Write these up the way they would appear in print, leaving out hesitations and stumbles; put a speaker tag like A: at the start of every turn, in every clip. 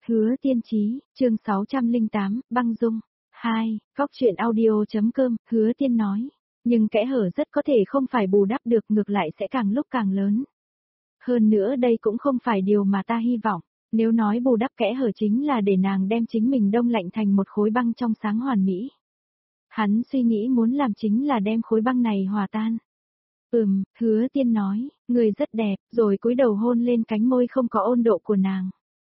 A: Hứa Tiên Chí, chương 608, băng dung. 2, góc chuyện audio.com, Hứa Tiên nói. Nhưng kẽ hở rất có thể không phải bù đắp được, ngược lại sẽ càng lúc càng lớn. Hơn nữa đây cũng không phải điều mà ta hy vọng. Nếu nói bù đắp kẽ hở chính là để nàng đem chính mình đông lạnh thành một khối băng trong sáng hoàn mỹ. Hắn suy nghĩ muốn làm chính là đem khối băng này hòa tan. Hứa Tiên nói, người rất đẹp, rồi cúi đầu hôn lên cánh môi không có ôn độ của nàng.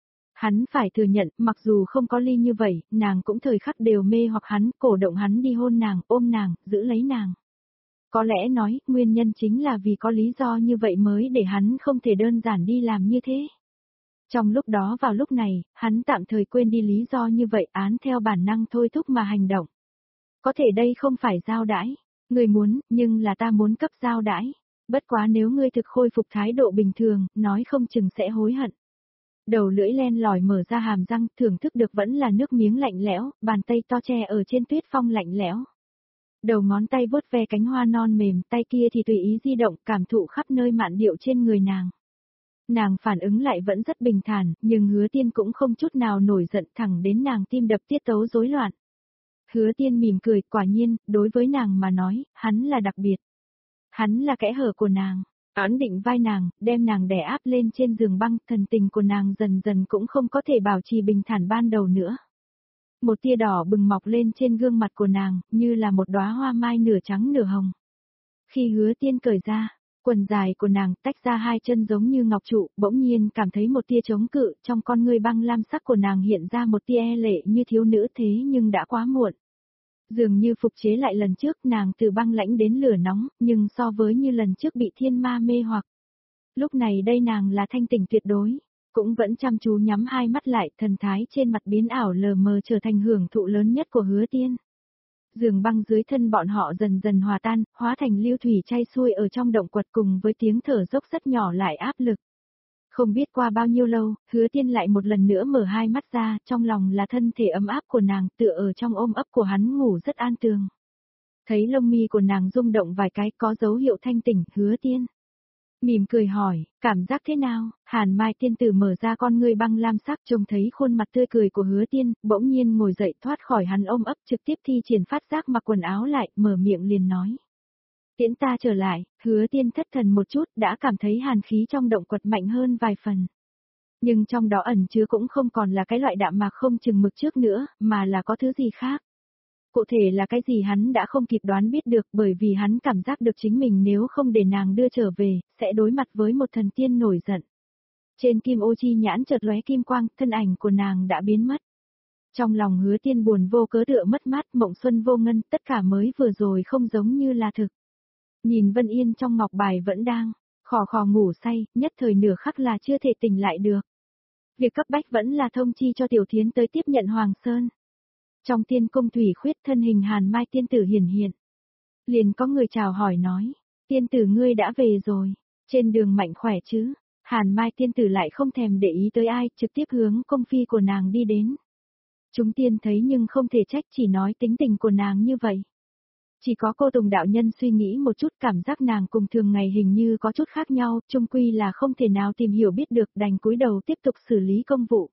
A: Hắn phải thừa nhận, mặc dù không có ly như vậy, nàng cũng thời khắc đều mê hoặc hắn, cổ động hắn đi hôn nàng, ôm nàng, giữ lấy nàng. Có lẽ nói, nguyên nhân chính là vì có lý do như vậy mới để hắn không thể đơn giản đi làm như thế. Trong lúc đó vào lúc này, hắn tạm thời quên đi lý do như vậy, án theo bản năng thôi thúc mà hành động. Có thể đây không phải giao đãi. Người muốn, nhưng là ta muốn cấp giao đãi. Bất quá nếu ngươi thực khôi phục thái độ bình thường, nói không chừng sẽ hối hận. Đầu lưỡi len lỏi mở ra hàm răng, thưởng thức được vẫn là nước miếng lạnh lẽo, bàn tay to che ở trên tuyết phong lạnh lẽo. Đầu ngón tay vuốt ve cánh hoa non mềm, tay kia thì tùy ý di động, cảm thụ khắp nơi mạn điệu trên người nàng. Nàng phản ứng lại vẫn rất bình thản, nhưng Hứa Tiên cũng không chút nào nổi giận, thẳng đến nàng tim đập tiết tấu rối loạn. Hứa Tiên mỉm cười, quả nhiên, đối với nàng mà nói, hắn là đặc biệt. Hắn là kẽ hở của nàng. Ấn định vai nàng, đem nàng đè áp lên trên giường băng, thần tình của nàng dần dần cũng không có thể bảo trì bình thản ban đầu nữa. Một tia đỏ bừng mọc lên trên gương mặt của nàng, như là một đóa hoa mai nửa trắng nửa hồng. Khi Hứa Tiên cởi ra, quần dài của nàng tách ra hai chân giống như ngọc trụ, bỗng nhiên cảm thấy một tia chống cự, trong con ngươi băng lam sắc của nàng hiện ra một tia e lệ như thiếu nữ thế nhưng đã quá muộn. Dường như phục chế lại lần trước nàng từ băng lãnh đến lửa nóng, nhưng so với như lần trước bị thiên ma mê hoặc. Lúc này đây nàng là thanh tỉnh tuyệt đối, cũng vẫn chăm chú nhắm hai mắt lại, thần thái trên mặt biến ảo lờ mờ trở thành hưởng thụ lớn nhất của Hứa Tiên. Giường băng dưới thân bọn họ dần dần hòa tan, hóa thành lưu thủy chảy xuôi ở trong động quật cùng với tiếng thở dốc rất nhỏ lại áp lực. Không biết qua bao nhiêu lâu, Hứa Tiên lại một lần nữa mở hai mắt ra, trong lòng là thân thể ấm áp của nàng, tựa ở trong ôm ấp của hắn ngủ rất an tường. Thấy lông mi của nàng rung động vài cái có dấu hiệu thanh tỉnh, Hứa Tiên mỉm cười hỏi, cảm giác thế nào? Hàn Mai tiên tử mở ra con ngươi băng lam sắc, trông thấy khuôn mặt tươi cười của Hứa Tiên, bỗng nhiên ngồi dậy thoát khỏi hắn ôm ấp, trực tiếp thi triển phát giác mặc quần áo lại, mở miệng liền nói. Tiễn ta trở lại. Hứa Tiên thất thần một chút, đã cảm thấy hàn khí trong động quật mạnh hơn vài phần. Nhưng trong đó ẩn chứa cũng không còn là cái loại đạm mạc không chừng mực trước nữa, mà là có thứ gì khác. Cụ thể là cái gì hắn đã không kịp đoán biết được, bởi vì hắn cảm giác được chính mình nếu không để nàng đưa trở về, sẽ đối mặt với một thần tiên nổi giận. Trên kim ô chi nhãn chợt lóe kim quang, thân ảnh của nàng đã biến mất. Trong lòng Hứa Tiên buồn vô cớ tựa mất mát, mộng xuân vô ngân, tất cả mới vừa rồi không giống như là thực. Nhìn Vân Yên trong ngọc bài vẫn đang khò khò ngủ say, nhất thời nửa khắc là chưa thể tỉnh lại được. Việc cấp bách vẫn là thông chi cho Tiểu Thiến tới tiếp nhận Hoàng Sơn. Trong tiên cung thủy khuyết thân hình Hàn Mai tiên tử hiển hiện. Liền có người chào hỏi nói, tiên tử ngươi đã về rồi, trên đường mạnh khỏe chứ? Hàn Mai tiên tử lại không thèm để ý tới ai, trực tiếp hướng cung phi của nàng đi đến. Chúng tiên thấy nhưng không thể trách, chỉ nói tính tình của nàng như vậy. Chỉ có cô Tùng đạo nhân suy nghĩ một chút, cảm giác nàng cùng thường ngày hình như có chút khác nhau, chung quy là không thể nào tìm hiểu biết được, đành cúi đầu tiếp tục xử lý công vụ.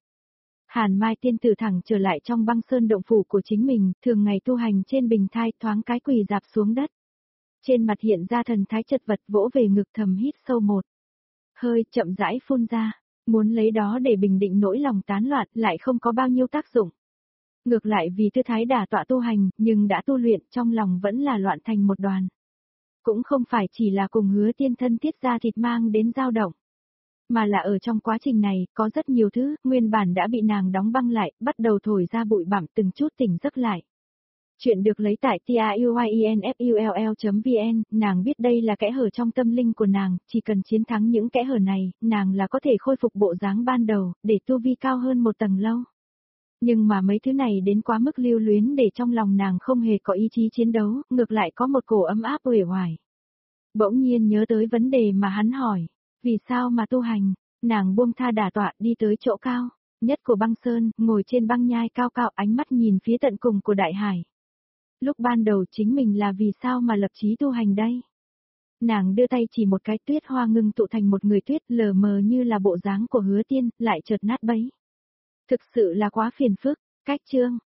A: Hàn Mai tiên tử thẳng trở lại trong băng sơn động phủ của chính mình, thường ngày tu hành trên bình thai, thoáng cái quỳ dạp xuống đất. Trên mặt hiện ra thần thái chật vật, vỗ về ngực thầm hít sâu một hơi, chậm rãi phun ra, muốn lấy đó để bình định nỗi lòng tán loạn, lại không có bao nhiêu tác dụng. Ngược lại vì tư thái đả tọa tu hành, nhưng đã tu luyện, trong lòng vẫn là loạn thành một đoàn. Cũng không phải chỉ là cùng Hứa Tiên thân thiết ra thịt mang đến dao động, mà là ở trong quá trình này, có rất nhiều thứ, nguyên bản đã bị nàng đóng băng lại, bắt đầu thổi ra bụi bặm từng chút tỉnh giấc lại. Chuyện được lấy tại tiuyinfull.vn, nàng biết đây là kẽ hở trong tâm linh của nàng, chỉ cần chiến thắng những kẽ hở này, nàng là có thể khôi phục bộ dáng ban đầu, để tu vi cao hơn một tầng lâu. Nhưng mà mấy thứ này đến quá mức lưu luyến để trong lòng nàng không hề có ý chí chiến đấu, ngược lại có một cổ ấm áp uể oải. Bỗng nhiên nhớ tới vấn đề mà hắn hỏi, vì sao mà tu hành, nàng buông tha đả tọa đi tới chỗ cao, nhất của băng sơn, ngồi trên băng nhai cao cao, ánh mắt nhìn phía tận cùng của đại hải. Lúc ban đầu chính mình là vì sao mà lập chí tu hành đây? Nàng đưa tay chỉ một cái, tuyết hoa ngưng tụ thành một người tuyết lờ mờ như là bộ dáng của Hứa Tiên, lại chợt nát bấy. Thực sự là quá phiền phức. Cách chương